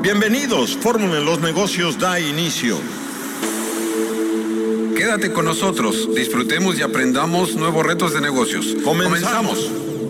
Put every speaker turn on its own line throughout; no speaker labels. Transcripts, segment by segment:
Bienvenidos, Fórmula en los Negocios da inicio.
Quédate con nosotros, disfrutemos y aprendamos nuevos retos de negocios. Comenzamos.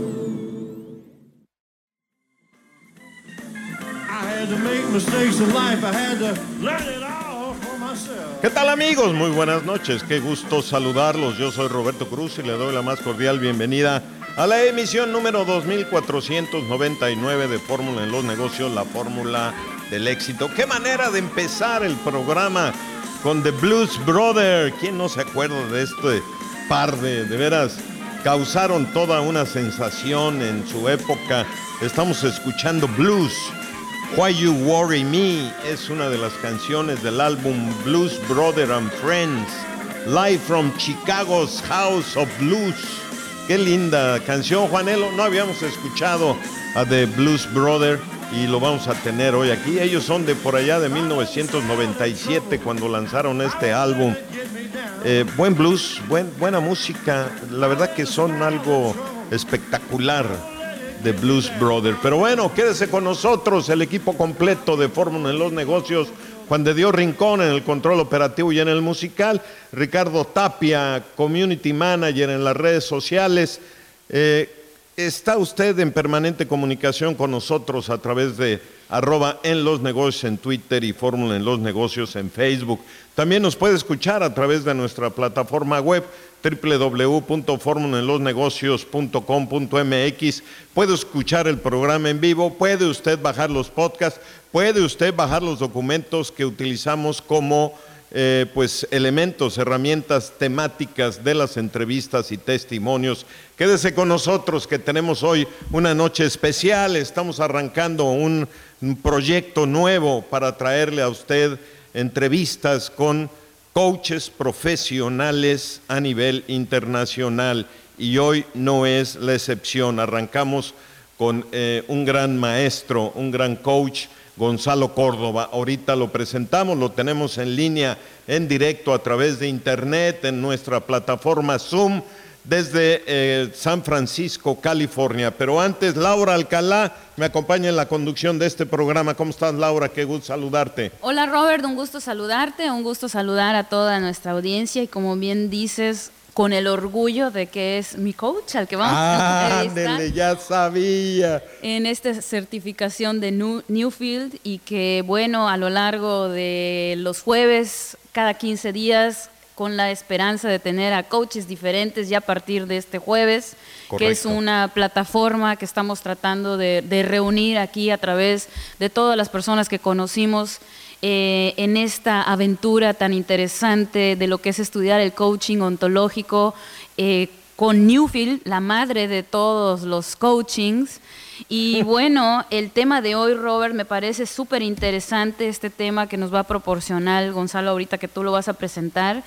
¿Qué tal, amigos? Muy buenas noches, qué gusto saludarlos. Yo soy Roberto Cruz y le doy la más cordial bienvenida a la emisión número 2499 de Fórmula en los Negocios, la fórmula del éxito. Qué manera de empezar el programa con The Blues Brothers. ¿Quién no se acuerda de este par de veras? Causaron toda una sensación en su época. Estamos escuchando blues. Why You Worry Me es una de las canciones del álbum Blues Brothers and Friends, Live from Chicago's House of Blues. Qué linda canción, Juanelo. No habíamos escuchado a The Blues Brothers y lo vamos a tener hoy aquí. Ellos son de por allá de 1997 cuando lanzaron este álbum. Buen blues, buena música. La verdad que son algo espectacular, The Blues Brothers. Pero bueno, quédese con nosotros, el equipo completo de Fórmula en los Negocios. Juan de Dios Rincón en el control operativo y en el musical. Ricardo Tapia, Community Manager en las redes sociales. Está usted en permanente comunicación con nosotros a través de @enlosnegocios en Twitter y Fórmula en los Negocios en Facebook. También nos puede escuchar a través de nuestra plataforma web www.formulaenlosnegocios.com.mx. Puede escuchar el programa en vivo, puede usted bajar los podcasts, puede usted bajar los documentos que utilizamos como elementos, herramientas temáticas de las entrevistas y testimonios. Quédese con nosotros que tenemos hoy una noche especial. Estamos arrancando un proyecto nuevo para traerle a usted entrevistas con coaches profesionales a nivel internacional y hoy no es la excepción. Arrancamos con un gran maestro, un gran coach, Gonzalo Córdoba. Ahorita lo presentamos, lo tenemos en línea, en directo a través de internet, en nuestra plataforma Zoom, desde San Francisco, California. Pero antes, Laura Alcalá me acompaña en la conducción de este programa. ¿Cómo estás, Laura? Qué gusto saludarte.
Hola, Robert, un gusto saludarte, un gusto saludar a toda nuestra audiencia y como bien dices, con el orgullo de que es mi coach al que vamos a entrevistar.
¡Ándele, ya sabía!
En esta certificación de Newfield y que, bueno, a lo largo de los jueves, cada 15 días, con la esperanza de tener a coaches diferentes ya a partir de este jueves. Correcto. Que es una plataforma que estamos tratando de reunir aquí a través de todas las personas que conocimos en esta aventura tan interesante de lo que es estudiar el coaching ontológico con Newfield, la madre de todos los coachings. Y bueno, el tema de hoy, Robert, me parece súper interesante, este tema que nos va a proporcionar Gonzalo ahorita que tú lo vas a presentar.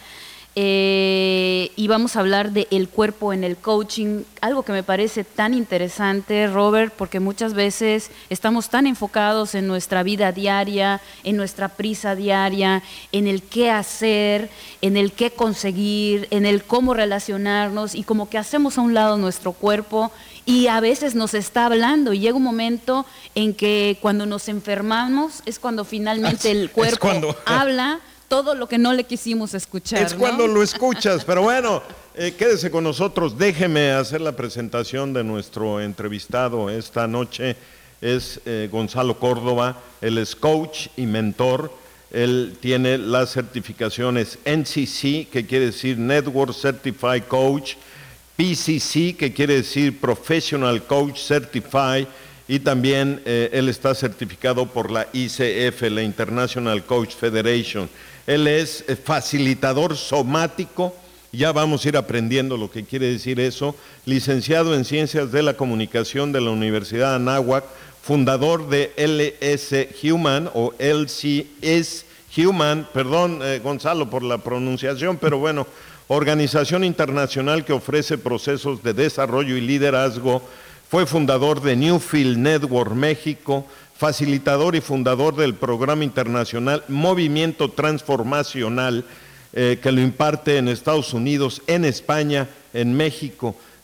Y vamos a hablar de el cuerpo en el coaching, algo que me parece tan interesante, Robert, porque muchas veces estamos tan enfocados en nuestra vida diaria, en nuestra prisa diaria, en el qué hacer, en el qué conseguir, en el cómo relacionarnos y como que hacemos a un lado nuestro cuerpo y a veces nos está hablando y llega un momento en que cuando nos enfermamos es cuando finalmente el cuerpo habla todo lo que no le quisimos escuchar.
Es cuando lo escuchas, pero bueno, quédese con nosotros. Déjeme hacer la presentación de nuestro entrevistado esta noche. Es Gonzalo Córdoba, él es coach y mentor. Él tiene las certificaciones NCC, que quiere decir Network Certified Coach, PCC, que quiere decir Professional Coach Certified, y también él está certificado por la ICF, la International Coach Federation. Él es facilitador somático, ya vamos a ir aprendiendo lo que quiere decir eso, licenciado en Ciencias de la Comunicación de la Universidad Anáhuac, fundador de LS Human o LCS Human, perdón Gonzalo por la pronunciación, pero bueno, organización internacional que ofrece procesos de desarrollo y liderazgo. Fue fundador de Newfield Network México, facilitador y fundador del programa internacional Movimiento Transformacional, que lo imparte en Estados Unidos, en España, en México.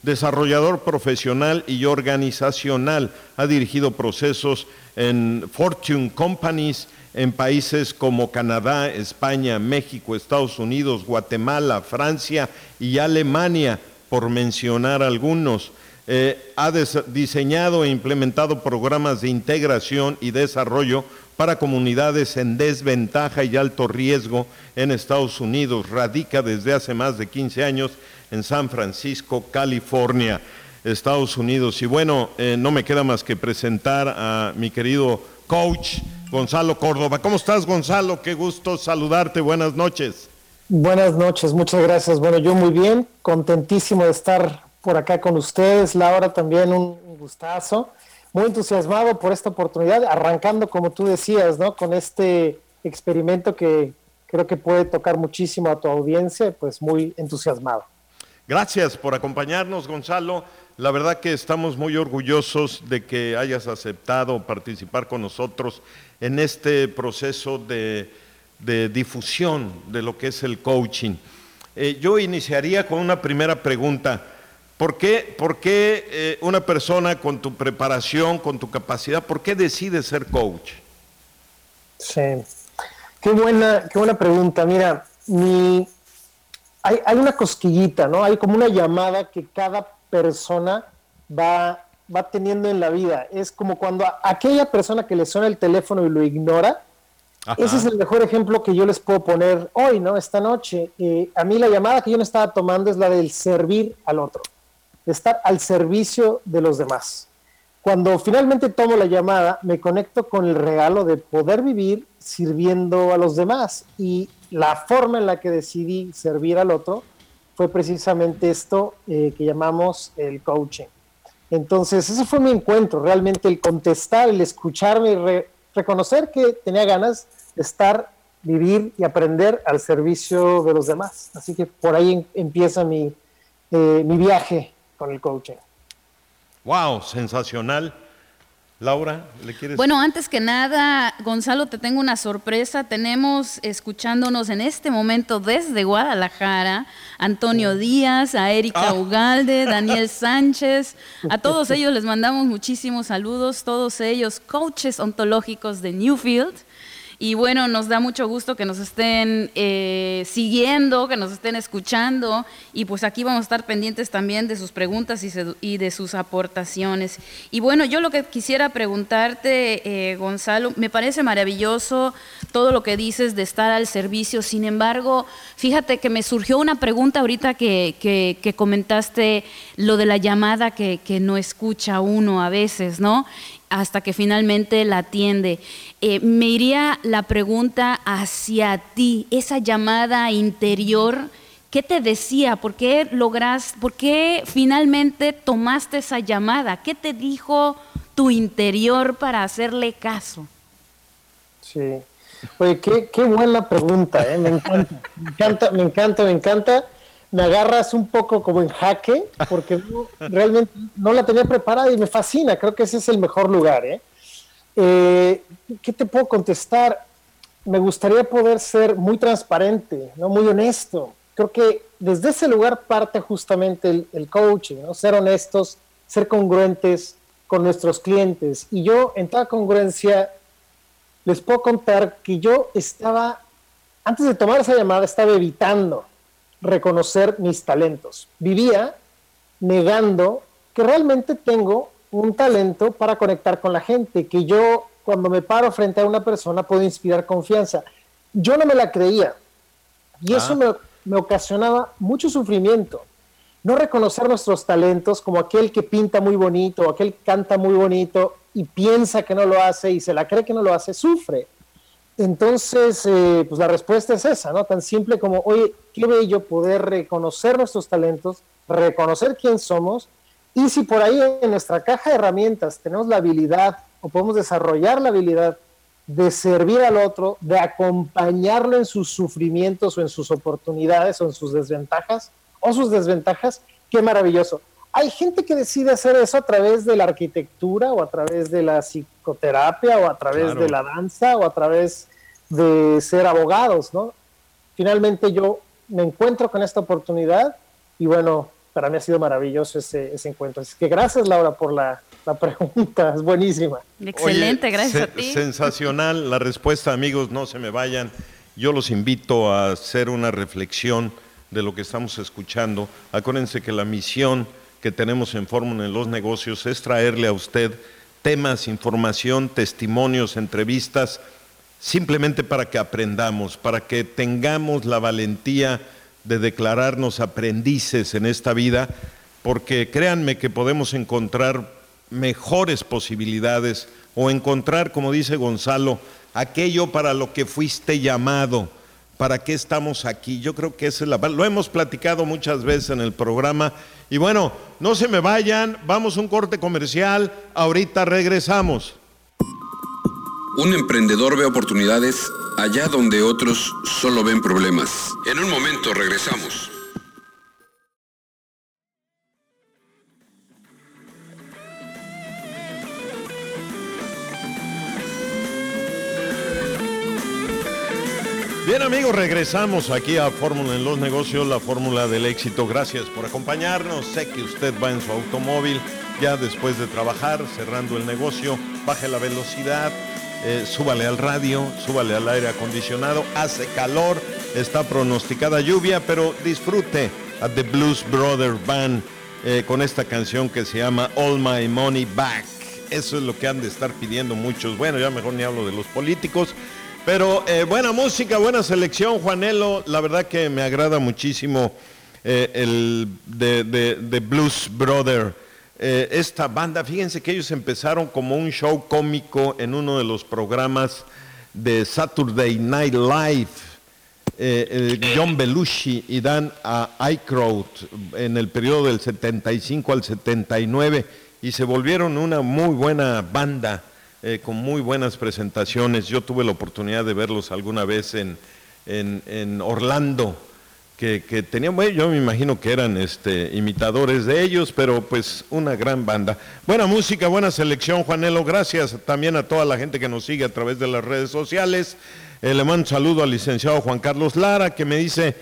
desarrollador profesional y organizacional. Ha dirigido procesos en Fortune Companies en países como Canadá, España, México, Estados Unidos, Guatemala, Francia y Alemania, por mencionar algunos. Ha diseñado e implementado programas de integración y desarrollo para comunidades en desventaja y alto riesgo en Estados Unidos. Radica desde hace más de 15 años en San Francisco, California, Estados Unidos. Y bueno, no me queda más que presentar a mi querido coach Gonzalo Córdoba. ¿Cómo estás, Gonzalo? Qué gusto saludarte. Buenas noches.
Buenas noches, muchas gracias. Bueno, yo muy bien, contentísimo de estar por acá con ustedes. Laura, también un gustazo. Muy entusiasmado por esta oportunidad, arrancando, como tú decías, ¿no? Con este experimento que creo que puede tocar muchísimo a tu audiencia, pues muy entusiasmado.
Gracias por acompañarnos, Gonzalo. La verdad que estamos muy orgullosos de que hayas aceptado participar con nosotros en este proceso de difusión de lo que es el coaching. Yo iniciaría con una primera pregunta. ¿Por qué una persona con tu preparación, con tu capacidad, por qué decide ser coach?
Sí, qué buena pregunta. Mira, hay una cosquillita, ¿no? Hay como una llamada que cada persona va teniendo en la vida. Es como cuando aquella persona que le suena el teléfono y lo ignora. Ajá. Ese es el mejor ejemplo que yo les puedo poner hoy, ¿no? Esta noche. A mí la llamada que yo no estaba tomando es la del servir al otro, de estar al servicio de los demás. Cuando finalmente tomo la llamada, me conecto con el regalo de poder vivir sirviendo a los demás. Y la forma en la que decidí servir al otro fue precisamente esto que llamamos el coaching. Entonces, ese fue mi encuentro, realmente el contestar, el escucharme y reconocer que tenía ganas de estar, vivir y aprender al servicio de los demás. Así que por ahí empieza mi viaje con el coaching.
¡Wow! Sensacional. Laura, ¿le quieres?
Bueno, antes que nada, Gonzalo, te tengo una sorpresa. Tenemos escuchándonos en este momento desde Guadalajara, Antonio Díaz, a Erika Ugalde, Daniel Sánchez. A todos ellos les mandamos muchísimos saludos, todos ellos coaches ontológicos de Newfield. Y bueno, nos da mucho gusto que nos estén siguiendo, que nos estén escuchando, y pues aquí vamos a estar pendientes también de sus preguntas y de sus aportaciones. Y bueno, yo lo que quisiera preguntarte, Gonzalo, me parece maravilloso todo lo que dices de estar al servicio. Sin embargo, fíjate que me surgió una pregunta ahorita que comentaste, lo de la llamada que no escucha uno a veces, ¿no? Hasta que finalmente la atiende. Me iría la pregunta hacia ti, esa llamada interior, ¿qué te decía? ¿Por qué finalmente tomaste esa llamada? ¿Qué te dijo tu interior para hacerle caso?
Sí, oye, qué buena pregunta, me encanta. Me agarras un poco como en jaque, porque realmente no la tenía preparada y me fascina. Creo que ese es el mejor lugar. ¿Qué te puedo contestar? Me gustaría poder ser muy transparente, ¿no? Muy honesto. Creo que desde ese lugar parte justamente el coaching, ¿no? Ser honestos, ser congruentes con nuestros clientes. Y yo, en toda congruencia, les puedo contar que yo antes de tomar esa llamada, estaba evitando reconocer mis talentos. Vivía negando que realmente tengo un talento para conectar con la gente, que yo cuando me paro frente a una persona puedo inspirar confianza. Yo no me la creía y eso me ocasionaba mucho sufrimiento. No reconocer nuestros talentos como aquel que pinta muy bonito, aquel que canta muy bonito y piensa que no lo hace y se la cree que no lo hace, sufre. Entonces, pues la respuesta es esa, ¿no? Tan simple como, oye, qué bello poder reconocer nuestros talentos, reconocer quién somos, y si por ahí en nuestra caja de herramientas tenemos la habilidad o podemos desarrollar la habilidad de servir al otro, de acompañarlo en sus sufrimientos o en sus oportunidades o en sus desventajas, qué maravilloso. Hay gente que decide hacer eso a través de la arquitectura o a través de la psicoterapia o a través de la danza o a través de ser abogados, ¿no? Finalmente yo me encuentro con esta oportunidad y bueno, para mí ha sido maravilloso ese encuentro. Así que gracias, Laura, por la pregunta, es buenísima.
Excelente, gracias a ti.
Sensacional la respuesta, amigos, no se me vayan. Yo los invito a hacer una reflexión de lo que estamos escuchando. Acuérdense que la misión que tenemos en Fórmula en los Negocios es traerle a usted temas, información, testimonios, entrevistas, simplemente para que aprendamos, para que tengamos la valentía de declararnos aprendices en esta vida, porque créanme que podemos encontrar mejores posibilidades o encontrar, como dice Gonzalo, aquello para lo que fuiste llamado. ¿Para qué estamos aquí? Yo creo que esa es lo hemos platicado muchas veces en el programa. Y bueno, no se me vayan, vamos a un corte comercial, ahorita regresamos.
Un emprendedor ve oportunidades allá donde otros solo ven problemas. En un momento regresamos.
Bien, amigos, regresamos aquí a Fórmula en los Negocios, la fórmula del éxito. Gracias por acompañarnos. Sé que usted va en su automóvil ya después de trabajar, cerrando el negocio. Baje la velocidad, súbale al radio, súbale al aire acondicionado. Hace calor, está pronosticada lluvia, pero disfrute a The Blues Brothers Band con esta canción que se llama All My Money Back. Eso es lo que han de estar pidiendo muchos. Bueno, ya mejor ni hablo de los políticos. Pero buena música, buena selección, Juanelo. La verdad que me agrada muchísimo el de Blues Brother. Esta banda, fíjense que ellos empezaron como un show cómico en uno de los programas de Saturday Night Live. John Belushi y Dan Aykroyd en el periodo del 75 al 79 y se volvieron una muy buena banda. Con muy buenas presentaciones. Yo tuve la oportunidad de verlos alguna vez en Orlando, que tenían, bueno, yo me imagino que eran imitadores de ellos, pero pues una gran banda. Buena música, buena selección, Juanelo. Gracias también a toda la gente que nos sigue a través de las redes sociales. Le mando un saludo al licenciado Juan Carlos Lara, que me dice,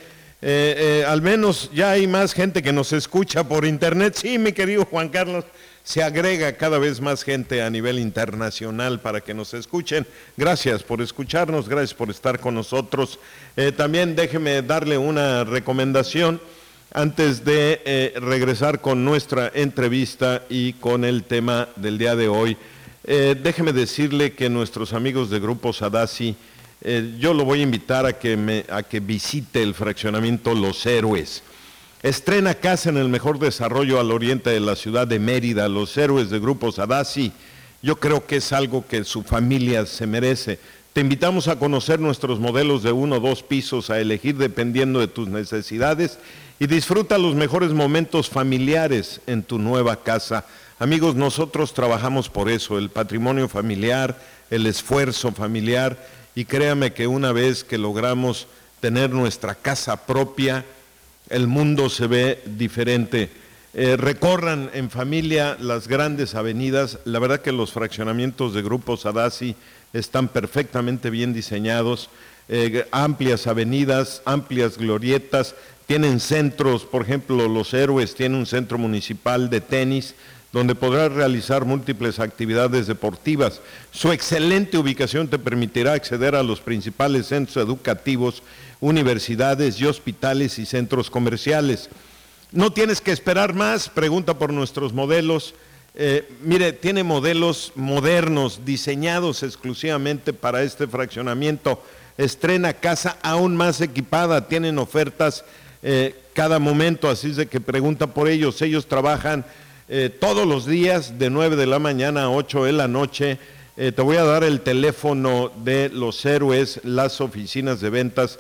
al menos ya hay más gente que nos escucha por internet. Sí, mi querido Juan Carlos. Se agrega cada vez más gente a nivel internacional para que nos escuchen. Gracias por escucharnos, gracias por estar con nosotros. También déjeme darle una recomendación antes de regresar con nuestra entrevista y con el tema del día de hoy. Déjeme decirle que nuestros amigos de Grupo Sadassi, yo lo voy a invitar a que visite el fraccionamiento Los Héroes. Estrena casa en el mejor desarrollo al oriente de la ciudad de Mérida, Los Héroes de Grupo Sadassi. Yo creo que es algo que su familia se merece. Te invitamos a conocer nuestros modelos de 1 o 2 pisos, a elegir dependiendo de tus necesidades y disfruta los mejores momentos familiares en tu nueva casa. Amigos, nosotros trabajamos por eso, el patrimonio familiar, el esfuerzo familiar, y créame que una vez que logramos tener nuestra casa propia, el mundo se ve diferente. Recorran en familia las grandes avenidas. La verdad que los fraccionamientos de Grupo Sadassi están perfectamente bien diseñados. Amplias avenidas, amplias glorietas. Tienen centros, por ejemplo, Los Héroes tiene un centro municipal de tenis donde podrás realizar múltiples actividades deportivas. Su excelente ubicación te permitirá acceder a los principales centros educativos, universidades y hospitales y centros comerciales. No tienes que esperar más, pregunta por nuestros modelos. Mire, tiene modelos modernos, diseñados exclusivamente para este fraccionamiento. Estrena casa aún más equipada, tienen ofertas cada momento, así es de que pregunta por ellos. Ellos trabajan todos los días de 9 de la mañana a 8 de la noche. Te voy a dar el teléfono de Los Héroes, las oficinas de ventas,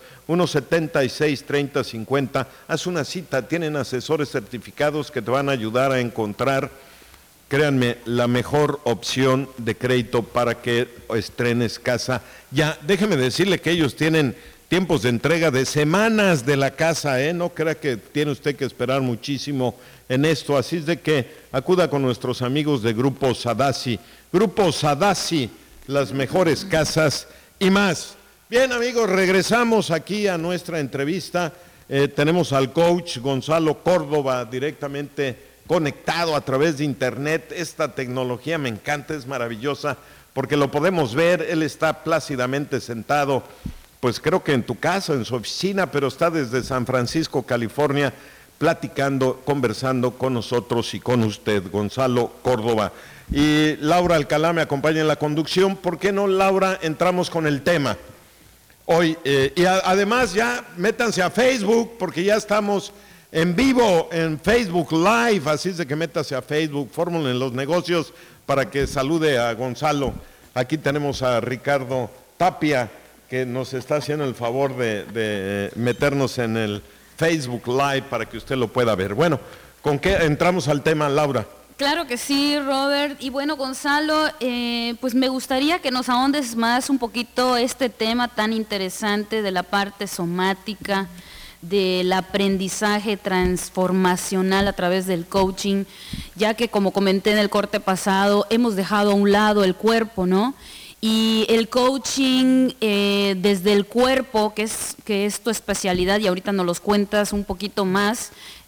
176-30-50. Haz una cita, tienen asesores certificados que te van a ayudar a encontrar, créanme, la mejor opción de crédito para que estrenes casa. Ya, déjeme decirle que ellos tienen tiempos de entrega de semanas de la casa, no crea que tiene usted que esperar muchísimo en esto, así es de que acuda con nuestros amigos de Grupo Sadassi. Grupo Sadassi, las mejores casas y más. Bien, amigos, regresamos aquí a nuestra entrevista. Tenemos al coach Gonzalo Córdoba directamente conectado a través de internet. Esta tecnología me encanta, es maravillosa porque lo podemos ver. Él está plácidamente sentado, pues creo que en tu casa, en su oficina, pero está desde San Francisco, California, platicando, conversando con nosotros y con usted, Gonzalo Córdoba. Y Laura Alcalá me acompaña en la conducción. ¿Por qué no, Laura, entramos con el tema hoy? Además ya métanse a Facebook, porque ya estamos en vivo en Facebook Live, así es de que métase a Facebook, Fórmula en los Negocios, para que salude a Gonzalo. Aquí tenemos a Ricardo Tapia, que nos está haciendo el favor de meternos en el Facebook Live para que usted lo pueda ver. Bueno, ¿con qué entramos al tema, Laura?
Claro que sí, Robert. Y bueno, Gonzalo, pues me gustaría que nos ahondes más un poquito este tema tan interesante de la parte somática, del aprendizaje transformacional a través del coaching, ya que como comenté en el corte pasado, hemos dejado a un lado el cuerpo, ¿no? Y el coaching desde el cuerpo, que es tu especialidad, y ahorita nos los cuentas un poquito más,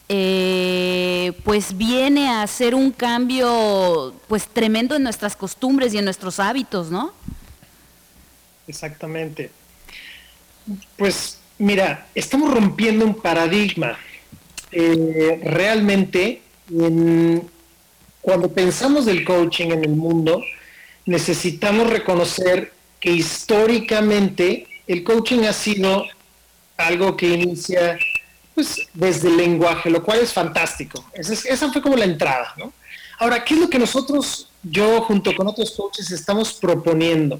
pues viene a hacer un cambio pues tremendo en nuestras costumbres y en nuestros hábitos, ¿no?
Exactamente. Pues mira, estamos rompiendo un paradigma. Realmente, cuando pensamos del coaching en el mundo, necesitamos reconocer que históricamente el coaching ha sido algo que inicia pues desde el lenguaje, lo cual es fantástico. Esa fue como la entrada, ¿no? Ahora, ¿qué es lo que yo junto con otros coaches estamos proponiendo?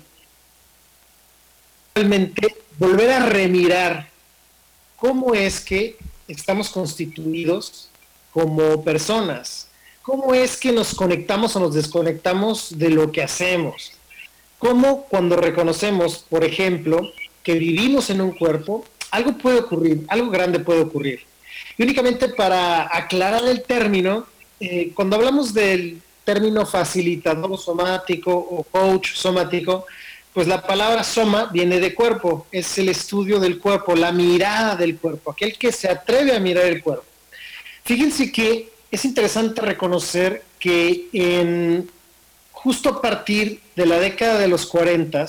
Realmente volver a remirar cómo es que estamos constituidos como personas, cómo es que nos conectamos o nos desconectamos de lo que hacemos, cómo cuando reconocemos, por ejemplo, que vivimos en un cuerpo, algo puede ocurrir, algo grande puede ocurrir. Y únicamente para aclarar el término, cuando hablamos del término facilitador somático o coach somático, pues la palabra soma viene de cuerpo, es el estudio del cuerpo, la mirada del cuerpo, aquel que se atreve a mirar el cuerpo. Fíjense que es interesante reconocer que justo a partir de la década de los 40,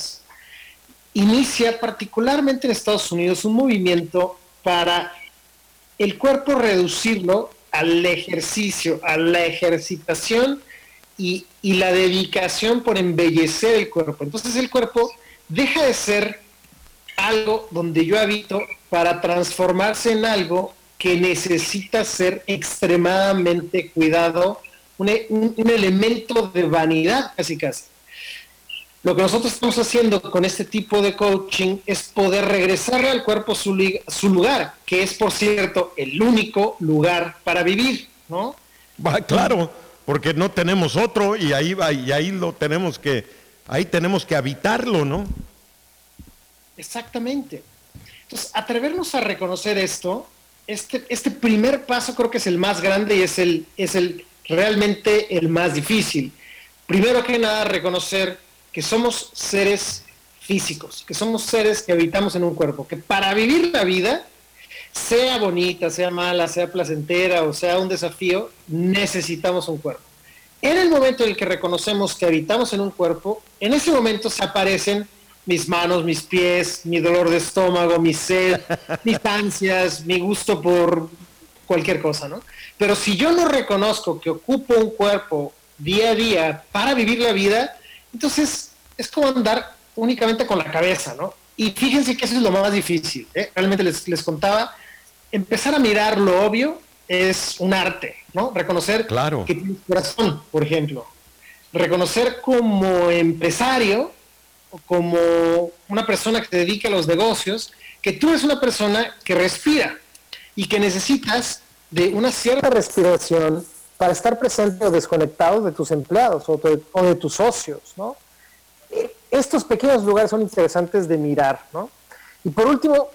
inicia particularmente en Estados Unidos un movimiento para el cuerpo reducirlo al ejercicio, a la ejercitación y la dedicación por embellecer el cuerpo. Entonces el cuerpo deja de ser algo donde yo habito para transformarse en algo que necesita ser extremadamente cuidado, un elemento de vanidad casi. Lo que nosotros estamos haciendo con este tipo de coaching es poder regresarle al cuerpo su lugar, que es, por cierto, el único lugar para vivir, ¿no?
Claro, porque no tenemos otro y ahí tenemos que habitarlo, ¿no?
Exactamente. Entonces, atrevernos a reconocer esto, este primer paso creo que es el más grande y es realmente el más difícil. Primero que nada, reconocer que somos seres físicos, que somos seres que habitamos en un cuerpo, que para vivir la vida, sea bonita, sea mala, sea placentera o sea un desafío, necesitamos un cuerpo. En el momento en el que reconocemos que habitamos en un cuerpo, en ese momento se aparecen mis manos, mis pies, mi dolor de estómago, mi sed, mis ansias, mi gusto por cualquier cosa, ¿no? Pero si yo no reconozco que ocupo un cuerpo día a día para vivir la vida, entonces es como andar únicamente con la cabeza, ¿no? Y fíjense que eso es lo más difícil, ¿eh? Realmente les contaba, empezar a mirar lo obvio es un arte, ¿no? Reconocer que tienes corazón, por ejemplo. Reconocer como empresario o como una persona que se dedica a los negocios, que tú eres una persona que respira y que necesitas de una cierta respiración para estar presente o desconectado de tus empleados o de tus socios, ¿no? Estos pequeños lugares son interesantes de mirar, ¿no? Y por último,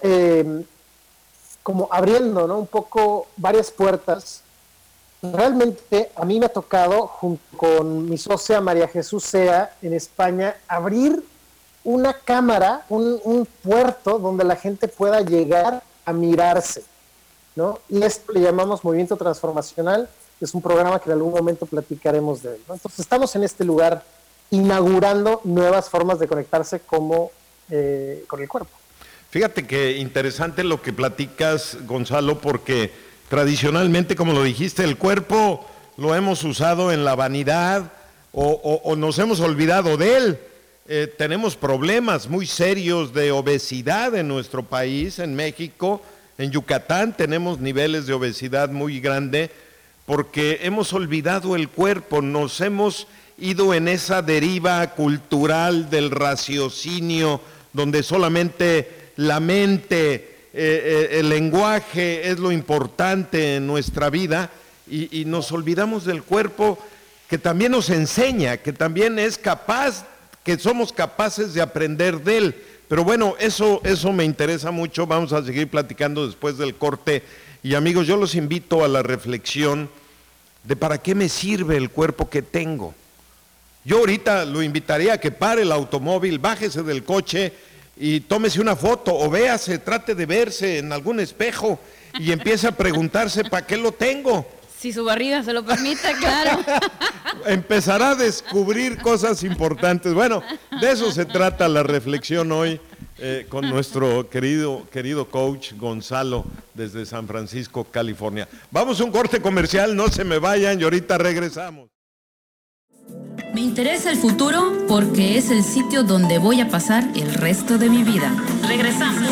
como abriendo, ¿no?, un poco varias puertas, realmente a mí me ha tocado, junto con mi socia María Jesús Sea en España, abrir una cámara, un puerto donde la gente pueda llegar a mirarse. ¿no? Y esto le llamamos movimiento transformacional. Es un programa que en algún momento platicaremos de él, ¿no? Entonces estamos en este lugar inaugurando nuevas formas de conectarse con el cuerpo.
Fíjate que interesante lo que platicas, Gonzalo, porque tradicionalmente, como lo dijiste, el cuerpo lo hemos usado en la vanidad o nos hemos olvidado de él. Tenemos problemas muy serios de obesidad en nuestro país, en México, en Yucatán tenemos niveles de obesidad muy grande porque hemos olvidado el cuerpo, nos hemos ido en esa deriva cultural del raciocinio, donde solamente la mente, el lenguaje es lo importante en nuestra vida y nos olvidamos del cuerpo que también nos enseña, que también es capaz, que somos capaces de aprender de él. Pero bueno, eso me interesa mucho, vamos a seguir platicando después del corte. Y amigos, yo los invito a la reflexión de para qué me sirve el cuerpo que tengo. Yo ahorita lo invitaría a que pare el automóvil, bájese del coche y tómese una foto o véase, trate de verse en algún espejo y empiece a preguntarse ¿para qué lo tengo?
Si su barriga se lo permite, claro.
Empezará a descubrir cosas importantes. Bueno, de eso se trata la reflexión hoy con nuestro querido coach Gonzalo desde San Francisco, California. Vamos a un corte comercial, no se me vayan y ahorita regresamos.
Me interesa el futuro porque es el sitio donde voy a pasar el resto de mi vida. Regresamos.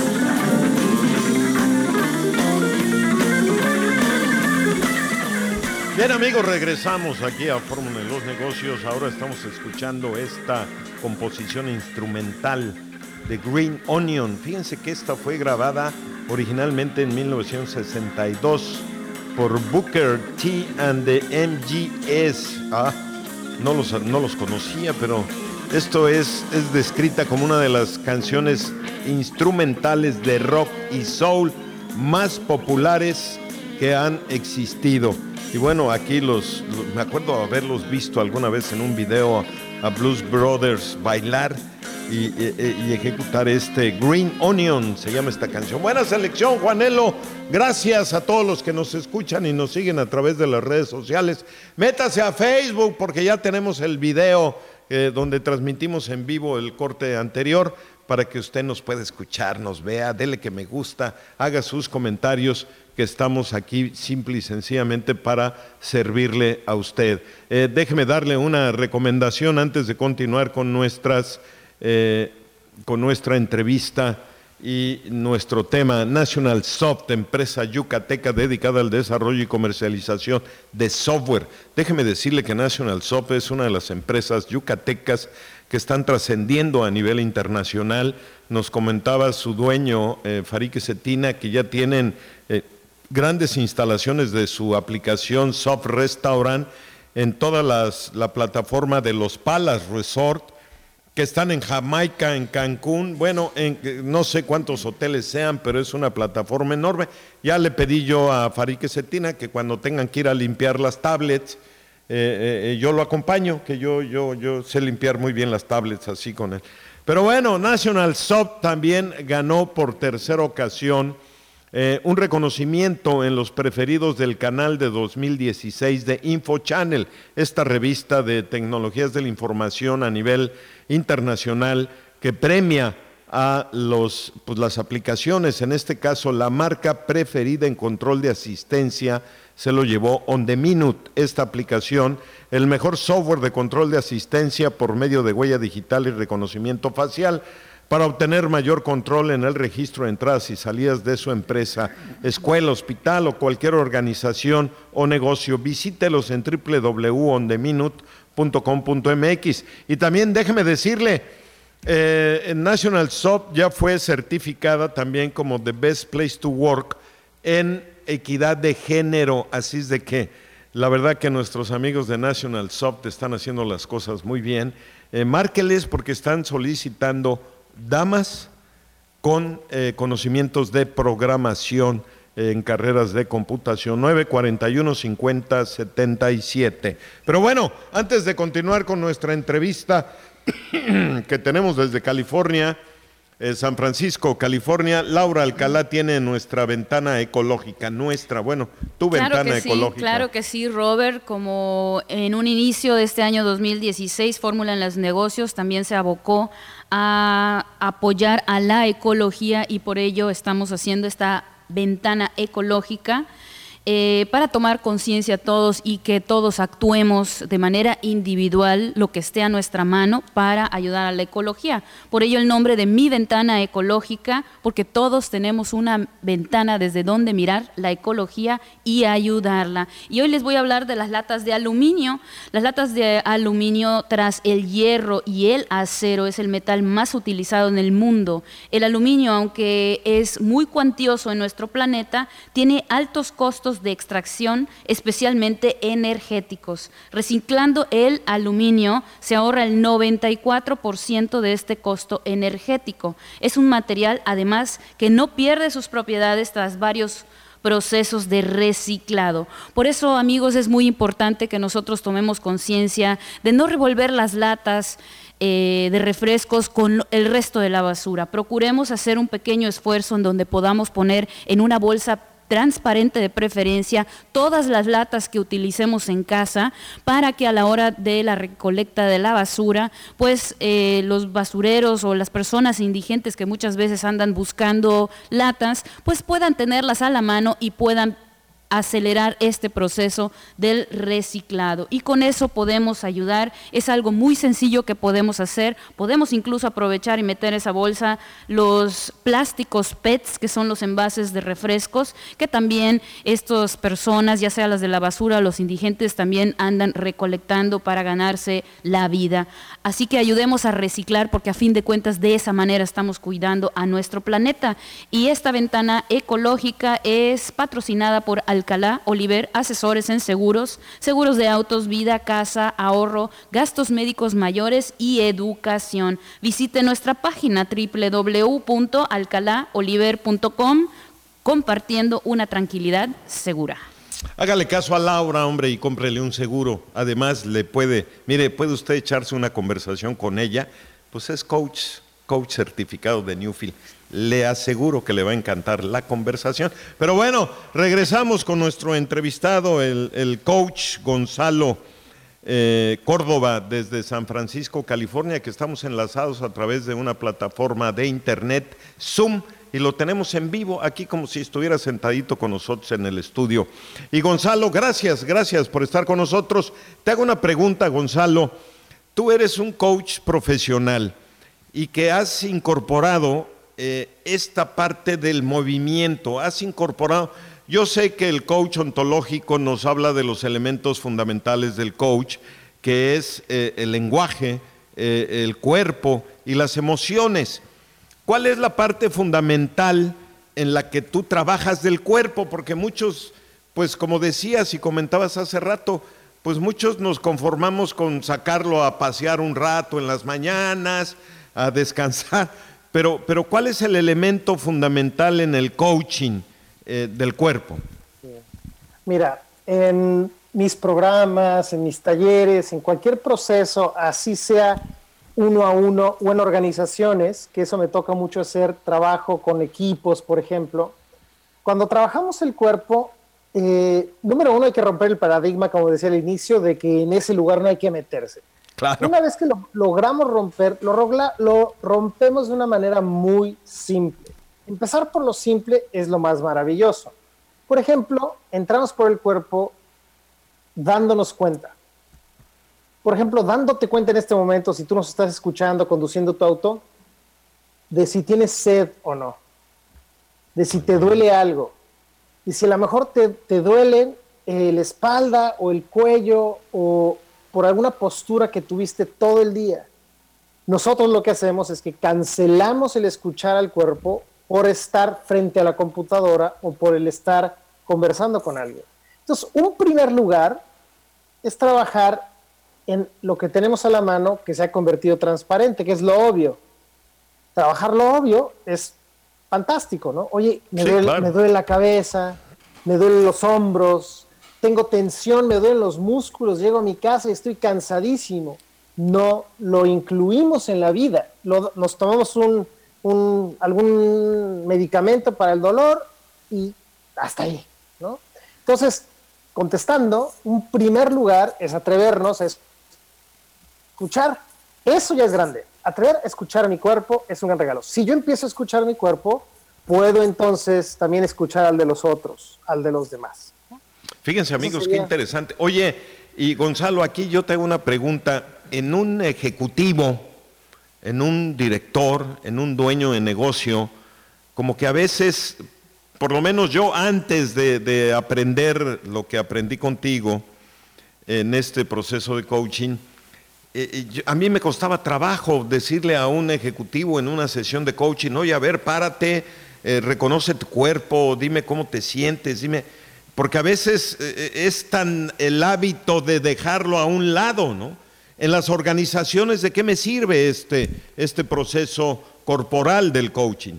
Bien amigos, regresamos aquí a Fórmula en los Negocios. Ahora estamos escuchando esta composición instrumental de Green Onion. Fíjense que esta fue grabada originalmente en 1962 por Booker T and the MGS. No los conocía, pero esto es descrita como una de las canciones instrumentales de rock y soul más populares que han existido. Y bueno, aquí me acuerdo haberlos visto alguna vez en un video a Blues Brothers bailar y ejecutar Green Onion, se llama esta canción. Buena selección, Juanelo. Gracias a todos los que nos escuchan y nos siguen a través de las redes sociales. Métase a Facebook porque ya tenemos el video donde transmitimos en vivo el corte anterior para que usted nos pueda escuchar, nos vea, dele que me gusta, haga sus comentarios, que estamos aquí simple y sencillamente para servirle a usted. Déjeme darle una recomendación antes de continuar con nuestra entrevista y nuestro tema. National Soft, empresa yucateca dedicada al desarrollo y comercialización de software. Déjeme decirle que National Soft es una de las empresas yucatecas que están trascendiendo a nivel internacional. Nos comentaba su dueño, Farique Cetina, que ya tienen grandes instalaciones de su aplicación Soft Restaurant en toda la plataforma de los Palace Resort, que están en Jamaica, en Cancún, bueno, no sé cuántos hoteles sean, pero es una plataforma enorme. Ya le pedí yo a Farique Cetina que cuando tengan que ir a limpiar las tablets, yo lo acompaño, que yo sé limpiar muy bien las tablets así con él. Pero bueno, National Soft también ganó por tercera ocasión un reconocimiento en los preferidos del canal de 2016 de Info Channel, esta revista de tecnologías de la información a nivel internacional que premia a las aplicaciones. En este caso, la marca preferida en control de asistencia se lo llevó On The Minute, esta aplicación, el mejor software de control de asistencia por medio de huella digital y reconocimiento facial, para obtener mayor control en el registro de entradas y salidas de su empresa, escuela, hospital o cualquier organización o negocio. Visítelos en www.ontheminute.com.mx. Y también déjeme decirle, National Soft ya fue certificada también como The Best Place to Work en equidad de género, así es de que la verdad que nuestros amigos de National Soft están haciendo las cosas muy bien. Márqueles porque están solicitando damas con conocimientos de programación en carreras de computación. 941-50-77. Pero bueno, antes de continuar con nuestra entrevista que tenemos desde California, San Francisco, California. Laura Alcalá tiene nuestra ventana ecológica, tu ventana ecológica.
Claro que sí, Robert. Como en un inicio de este año 2016, Fórmula en los Negocios también se abocó a apoyar a la ecología y por ello estamos haciendo esta ventana ecológica para tomar conciencia todos y que todos actuemos de manera individual lo que esté a nuestra mano para ayudar a la ecología. Por ello el nombre de Mi Ventana Ecológica, porque todos tenemos una ventana desde donde mirar la ecología y ayudarla. Y hoy les voy a hablar de las latas de aluminio. Las latas de aluminio, tras el hierro y el acero, es el metal más utilizado en el mundo. El aluminio, aunque es muy cuantioso en nuestro planeta, tiene altos costos de extracción, especialmente energéticos. Reciclando el aluminio se ahorra el 94% de este costo energético. Es un material, además, que no pierde sus propiedades tras varios procesos de reciclado. Por eso, amigos, es muy importante que nosotros tomemos conciencia de no revolver las latas de refrescos con el resto de la basura. Procuremos hacer un pequeño esfuerzo en donde podamos poner en una bolsa transparente de preferencia todas las latas que utilicemos en casa para que a la hora de la recolecta de la basura, pues los basureros o las personas indigentes que muchas veces andan buscando latas, pues puedan tenerlas a la mano y puedan acelerar este proceso del reciclado. Y con eso podemos ayudar. Es algo muy sencillo que podemos hacer. Podemos incluso aprovechar y meter en esa bolsa los plásticos PETs, que son los envases de refrescos, que también estas personas, ya sea las de la basura o los indigentes, también andan recolectando para ganarse la vida. Así que ayudemos a reciclar, porque a fin de cuentas de esa manera estamos cuidando a nuestro planeta. Y esta ventana ecológica es patrocinada por Alcalá Oliver, asesores en seguros, seguros de autos, vida, casa, ahorro, gastos médicos mayores y educación. Visite nuestra página www.alcalaoliver.com, compartiendo una tranquilidad segura.
Hágale caso a Laura, hombre, y cómprele un seguro. Además, puede usted echarse una conversación con ella, pues es coach certificado de Newfield. Le aseguro que le va a encantar la conversación. Pero bueno, regresamos con nuestro entrevistado, el coach Gonzalo Córdoba, desde San Francisco, California, que estamos enlazados a través de una plataforma de internet, Zoom, y lo tenemos en vivo aquí como si estuviera sentadito con nosotros en el estudio. Y Gonzalo, gracias por estar con nosotros. Te hago una pregunta, Gonzalo. Tú eres un coach profesional y que has incorporado esta parte del movimiento, yo sé que el coach ontológico nos habla de los elementos fundamentales del coach, que es el lenguaje, el cuerpo y las emociones. ¿Cuál es la parte fundamental en la que tú trabajas del cuerpo? Porque muchos, pues como decías y comentabas hace rato, pues muchos nos conformamos con sacarlo a pasear un rato en las mañanas, a descansar, pero ¿cuál es el elemento fundamental en el coaching del cuerpo?
Mira, en mis programas, en mis talleres, en cualquier proceso, así sea uno a uno o en organizaciones, que eso me toca mucho hacer trabajo con equipos, por ejemplo. Cuando trabajamos el cuerpo, número uno, hay que romper el paradigma, como decía al inicio, de que en ese lugar no hay que meterse. Claro. Una vez que lo logramos romper, lo rompemos de una manera muy simple. Empezar por lo simple es lo más maravilloso. Por ejemplo, entramos por el cuerpo dándonos cuenta. Por ejemplo, dándote cuenta en este momento, si tú nos estás escuchando, conduciendo tu auto, de si tienes sed o no, de si te duele algo, y si a lo mejor te duele la espalda o el cuello o por alguna postura que tuviste todo el día. Nosotros lo que hacemos es que cancelamos el escuchar al cuerpo por estar frente a la computadora o por el estar conversando con alguien. Entonces, un primer lugar es trabajar en lo que tenemos a la mano, que se ha convertido transparente, que es lo obvio. Trabajar lo obvio es fantástico, ¿no? Oye, me duele la cabeza, me duelen los hombros, tengo tensión, me duelen los músculos, llego a mi casa y estoy cansadísimo. No lo incluimos en la vida. Nos tomamos un algún medicamento para el dolor y hasta ahí, ¿no? Entonces, contestando, un primer lugar es atrevernos a escuchar. Eso ya es grande. Atrever a escuchar a mi cuerpo es un gran regalo. Si yo empiezo a escuchar a mi cuerpo, puedo entonces también escuchar al de los otros, al de los demás.
Fíjense, amigos, qué interesante. Oye, y Gonzalo, aquí yo te hago una pregunta. En un ejecutivo, en un director, en un dueño de negocio, como que a veces, por lo menos yo antes de aprender lo que aprendí contigo en este proceso de coaching, a mí me costaba trabajo decirle a un ejecutivo en una sesión de coaching, oye, a ver, párate, reconoce tu cuerpo, dime cómo te sientes, dime, porque a veces es tan el hábito de dejarlo a un lado, ¿no? En las organizaciones, ¿de qué me sirve este proceso corporal del coaching?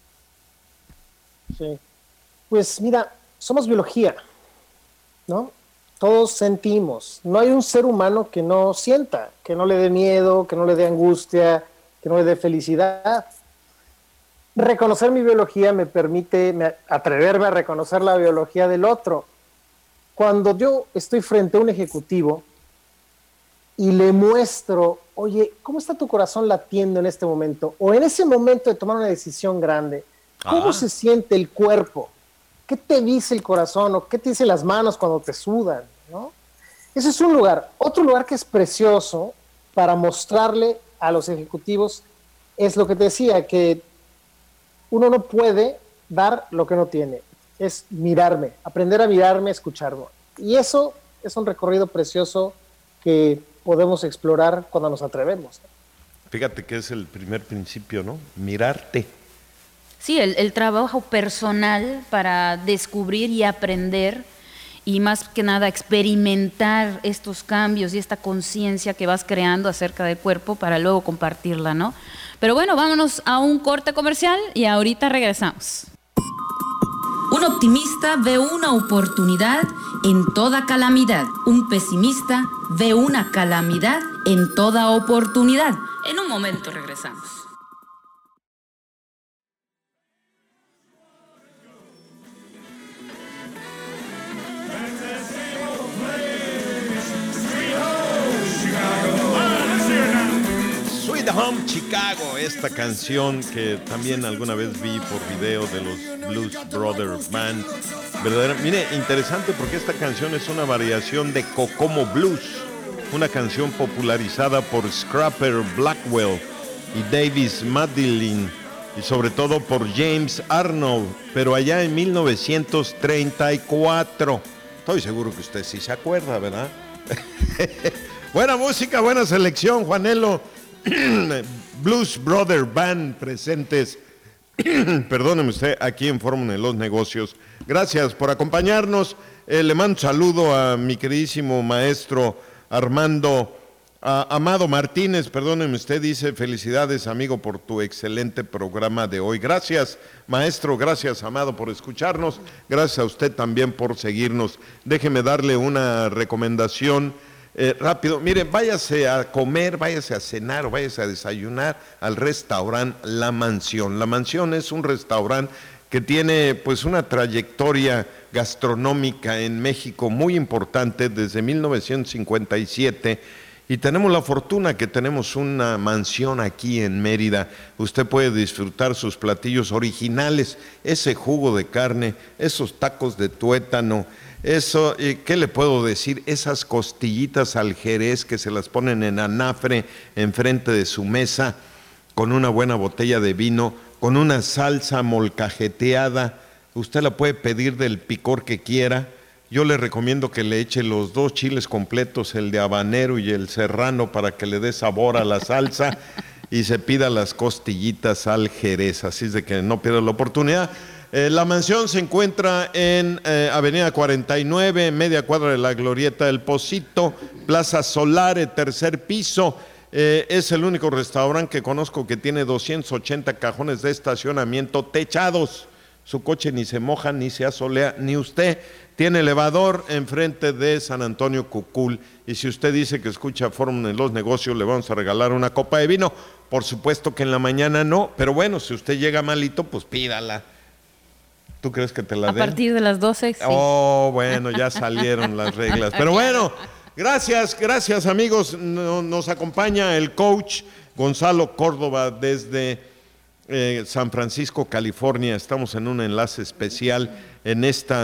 Sí, pues mira, somos biología, ¿no? Todos sentimos. No hay un ser humano que no sienta, que no le dé miedo, que no le dé angustia, que no le dé felicidad. Reconocer mi biología me permite atreverme a reconocer la biología del otro. Cuando yo estoy frente a un ejecutivo y le muestro, oye, ¿cómo está tu corazón latiendo en este momento? O en ese momento de tomar una decisión grande, ¿cómo se siente el cuerpo? ¿Qué te dice el corazón o qué te dicen las manos cuando te sudan, ¿no? Ese es un lugar. Otro lugar que es precioso para mostrarle a los ejecutivos es lo que te decía, que uno no puede dar lo que no tiene. Es mirarme, aprender a mirarme, escucharme. Y eso es un recorrido precioso que podemos explorar cuando nos atrevemos.
Fíjate que es el primer principio, ¿no? Mirarte.
Sí, el trabajo personal para descubrir y aprender y más que nada experimentar estos cambios y esta conciencia que vas creando acerca del cuerpo para luego compartirla, ¿no? Pero bueno, vámonos a un corte comercial y ahorita regresamos.
Un optimista ve una oportunidad en toda calamidad. Un pesimista ve una calamidad en toda oportunidad. En un momento regresamos.
Sweet Home Chicago, esta canción que también alguna vez vi por video de los Blues Brothers Band. Mire, interesante porque esta canción es una variación de Kokomo Blues, una canción popularizada por Scrapper Blackwell y Davis Madeline y sobre todo por James Arnold, pero allá en 1934. Estoy seguro que usted sí se acuerda, ¿verdad? Buena música, buena selección, Juanelo. Blues Brothers Band presentes, perdóneme usted, aquí en Fórmula de los Negocios. Gracias por acompañarnos. Le mando un saludo a mi queridísimo maestro Amado Martínez, perdóneme usted, dice, felicidades amigo por tu excelente programa de hoy. Gracias maestro, gracias Amado por escucharnos, gracias a usted también por seguirnos. Déjeme darle una recomendación rápido. Miren, váyase a comer, váyase a cenar o váyase a desayunar al restaurante La Mansión. La Mansión es un restaurante que tiene pues una trayectoria gastronómica en México muy importante desde 1957 y tenemos la fortuna que tenemos una mansión aquí en Mérida. Usted puede disfrutar sus platillos originales, ese jugo de carne, esos tacos de tuétano, eso, ¿qué le puedo decir? Esas costillitas al jerez que se las ponen en anafre enfrente de su mesa con una buena botella de vino, con una salsa molcajeteada. Usted la puede pedir del picor que quiera. Yo le recomiendo que le eche los 2 chiles completos, el de habanero y el serrano, para que le dé sabor a la salsa y se pida las costillitas al jerez. Así es de que no pierda la oportunidad. La mansión se encuentra en Avenida 49, media cuadra de la Glorieta del Pocito, Plaza Solare, tercer piso. Es el único restaurante que conozco que tiene 280 cajones de estacionamiento techados. Su coche ni se moja, ni se asolea, ni usted. Tiene elevador enfrente de San Antonio Cucul. Y si usted dice que escucha Fórmula en los Negocios, le vamos a regalar una copa de vino. Por supuesto que en la mañana no, pero bueno, si usted llega malito, pues pídala. ¿Tú crees que te la den?
A partir de las 12, sí.
Oh, bueno, ya salieron las reglas. Pero bueno, gracias amigos. Nos acompaña el coach Gonzalo Córdoba desde San Francisco, California. Estamos en un enlace especial en este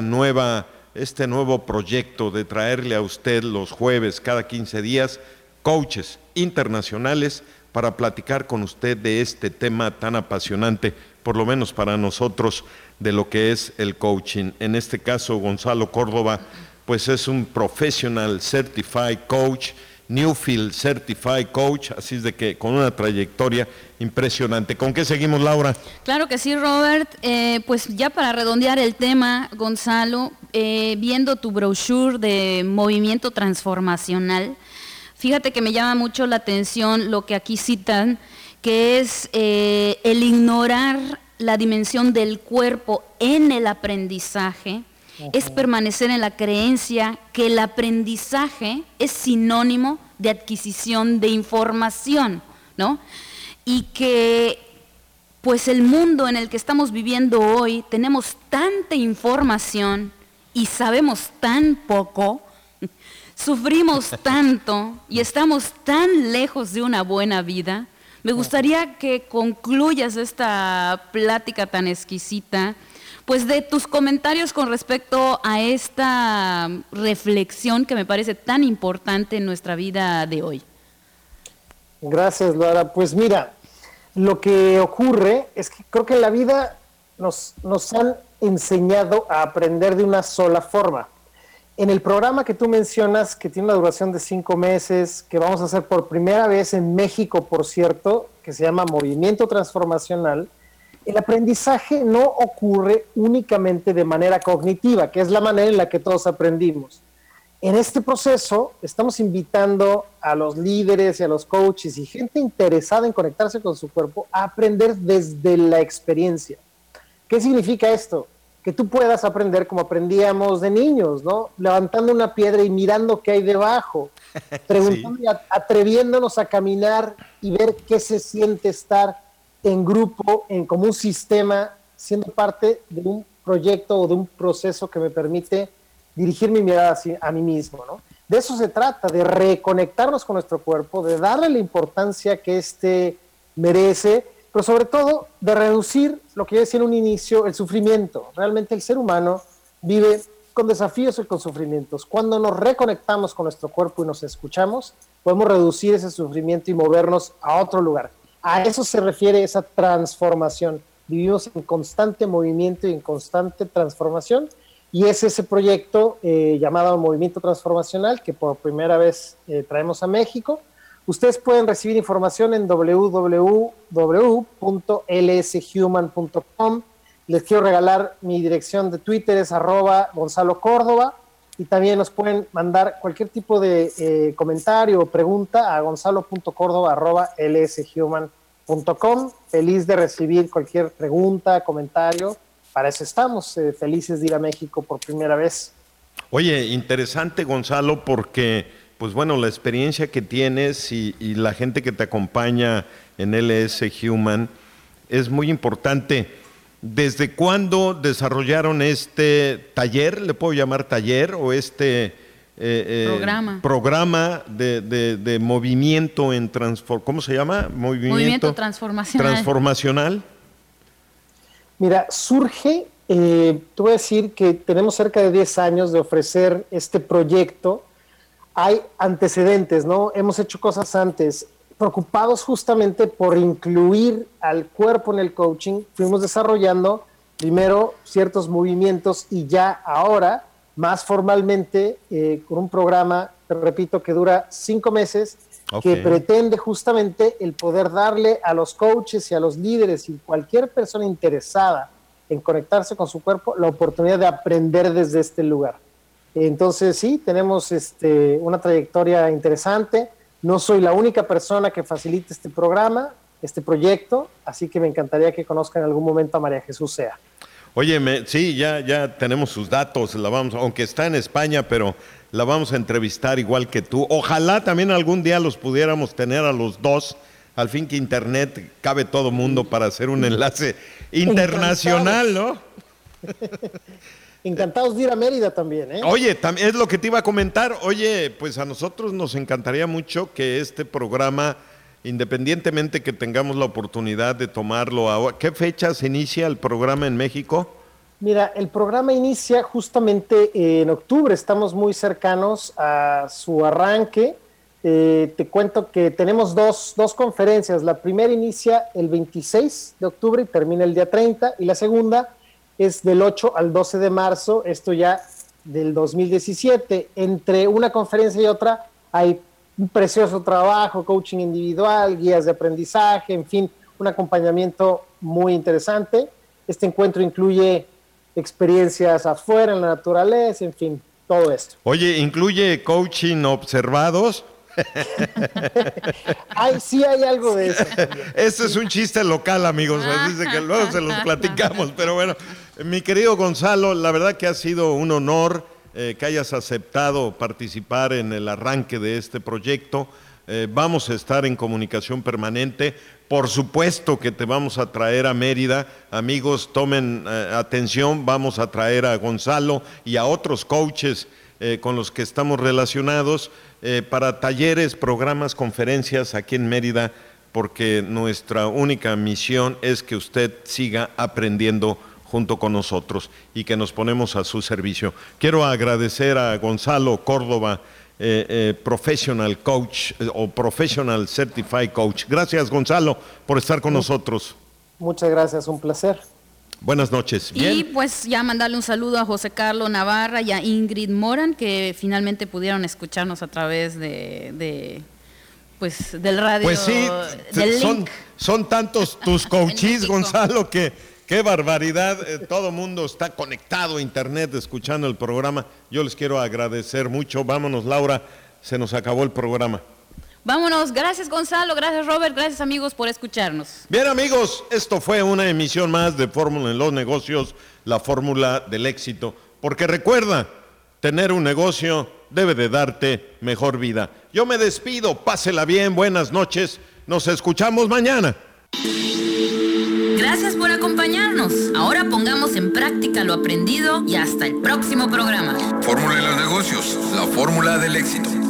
nuevo proyecto de traerle a usted los jueves cada 15 días coaches internacionales para platicar con usted de este tema tan apasionante, por lo menos para nosotros, de lo que es el coaching. En este caso, Gonzalo Córdoba, pues es un Professional Certified Coach, Newfield Certified Coach, así es de que con una trayectoria impresionante. ¿Con qué seguimos, Laura?
Claro que sí, Robert. Pues ya para redondear el tema, Gonzalo, viendo tu brochure de movimiento transformacional, fíjate que me llama mucho la atención lo que aquí citan, que es el ignorar la dimensión del cuerpo en el aprendizaje. Es permanecer en la creencia que el aprendizaje es sinónimo de adquisición de información, ¿no? Y que pues el mundo en el que estamos viviendo hoy, tenemos tanta información y sabemos tan poco, sufrimos tanto y estamos tan lejos de una buena vida. Me gustaría que concluyas esta plática tan exquisita, pues de tus comentarios con respecto a esta reflexión que me parece tan importante en nuestra vida de hoy.
Gracias, Laura. Pues mira, lo que ocurre es que creo que en la vida nos han enseñado a aprender de una sola forma. En el programa que tú mencionas, que tiene una duración de 5 meses, que vamos a hacer por primera vez en México, por cierto, que se llama Movimiento Transformacional, el aprendizaje no ocurre únicamente de manera cognitiva, que es la manera en la que todos aprendimos. En este proceso estamos invitando a los líderes y a los coaches y gente interesada en conectarse con su cuerpo a aprender desde la experiencia. ¿Qué significa esto? Que tú puedas aprender como aprendíamos de niños, ¿no? Levantando una piedra y mirando qué hay debajo, preguntando y atreviéndonos a caminar y ver qué se siente estar en grupo, como un sistema, siendo parte de un proyecto o de un proceso que me permite dirigir mi mirada a mí mismo, ¿no? De eso se trata, de reconectarnos con nuestro cuerpo, de darle la importancia que éste merece, pero sobre todo de reducir, lo que yo decía en un inicio, el sufrimiento. Realmente el ser humano vive con desafíos y con sufrimientos. Cuando nos reconectamos con nuestro cuerpo y nos escuchamos, podemos reducir ese sufrimiento y movernos a otro lugar. A eso se refiere esa transformación. Vivimos en constante movimiento y en constante transformación, y es ese proyecto llamado Movimiento Transformacional que por primera vez traemos a México. Ustedes pueden recibir información en www.lshuman.com. Les quiero regalar mi dirección de Twitter, es @GonzaloCórdoba, y también nos pueden mandar cualquier tipo de comentario o pregunta a gonzalo.cordoba@lshuman.com. Feliz de recibir cualquier pregunta, comentario. Para eso estamos, felices de ir a México por primera vez.
Oye, interesante, Gonzalo, porque pues bueno, la experiencia que tienes y la gente que te acompaña en LS Human es muy importante. ¿Desde cuándo desarrollaron este taller? ¿Le puedo llamar taller? ¿O programa de movimiento en ¿cómo se llama?
Movimiento transformacional.
Mira, surge, te voy a decir que tenemos cerca de 10 años de ofrecer este proyecto. Hay antecedentes, ¿no? Hemos hecho cosas antes. Preocupados justamente por incluir al cuerpo en el coaching, fuimos desarrollando primero ciertos movimientos y ya ahora, más formalmente, con un programa, te repito, que dura 5 meses, que pretende justamente el poder darle a los coaches y a los líderes y cualquier persona interesada en conectarse con su cuerpo la oportunidad de aprender desde este lugar. Entonces sí, tenemos una trayectoria interesante. No soy la única persona que facilita este programa, este proyecto, así que me encantaría que conozcan en algún momento a María Jesús Sea.
Oye, sí, ya tenemos sus datos, aunque está en España, pero la vamos a entrevistar igual que tú. Ojalá también algún día los pudiéramos tener a los dos, al fin que Internet cabe todo mundo para hacer un enlace internacional, ¿no?
Encantados de ir a Mérida también, ¿eh?
Oye, es lo que te iba a comentar. Oye, pues a nosotros nos encantaría mucho que este programa, independientemente que tengamos la oportunidad de tomarlo ahora, ¿qué fecha se inicia el programa en México?
Mira, el programa inicia justamente en octubre, estamos muy cercanos a su arranque. Te cuento que tenemos dos conferencias. La primera inicia el 26 de octubre y termina el día 30, y la segunda es del 8 al 12 de marzo, esto ya del 2017. Entre una conferencia y otra hay un precioso trabajo, coaching individual, guías de aprendizaje, en fin, un acompañamiento muy interesante. Este encuentro incluye experiencias afuera, en la naturaleza, en fin, todo esto.
Oye, ¿incluye coaching observados?
Sí hay algo de eso.
Este es un chiste local, amigos, así que luego se los platicamos, pero bueno, mi querido Gonzalo, la verdad que ha sido un honor que hayas aceptado participar en el arranque de este proyecto. Vamos a estar en comunicación permanente. Por supuesto que te vamos a traer a Mérida. Amigos, tomen atención, vamos a traer a Gonzalo y a otros coaches con los que estamos relacionados para talleres, programas, conferencias aquí en Mérida, porque nuestra única misión es que usted siga aprendiendo junto con nosotros y que nos ponemos a su servicio. Quiero agradecer a Gonzalo Córdoba, Professional Coach o Professional Certified Coach. Gracias, Gonzalo, por estar con nosotros.
Muchas gracias, un placer.
Buenas noches. Bien.
Y pues ya mandarle un saludo a José Carlos Navarra y a Ingrid Moran, que finalmente pudieron escucharnos a través del radio.
Pues sí,
del link.
Son tantos tus coaches, Gonzalo, que qué barbaridad. Todo el mundo está conectado a internet escuchando el programa. Yo les quiero agradecer mucho. Vámonos, Laura, se nos acabó el programa.
Vámonos, gracias Gonzalo, gracias Robert, gracias amigos por escucharnos.
Bien amigos, esto fue una emisión más de Fórmula en los Negocios, la fórmula del éxito. Porque recuerda, tener un negocio debe de darte mejor vida. Yo me despido, pásela bien, buenas noches, nos escuchamos mañana.
Gracias por acompañarnos. Ahora pongamos en práctica lo aprendido y hasta el próximo programa.
Fórmula en los negocios, la fórmula del éxito.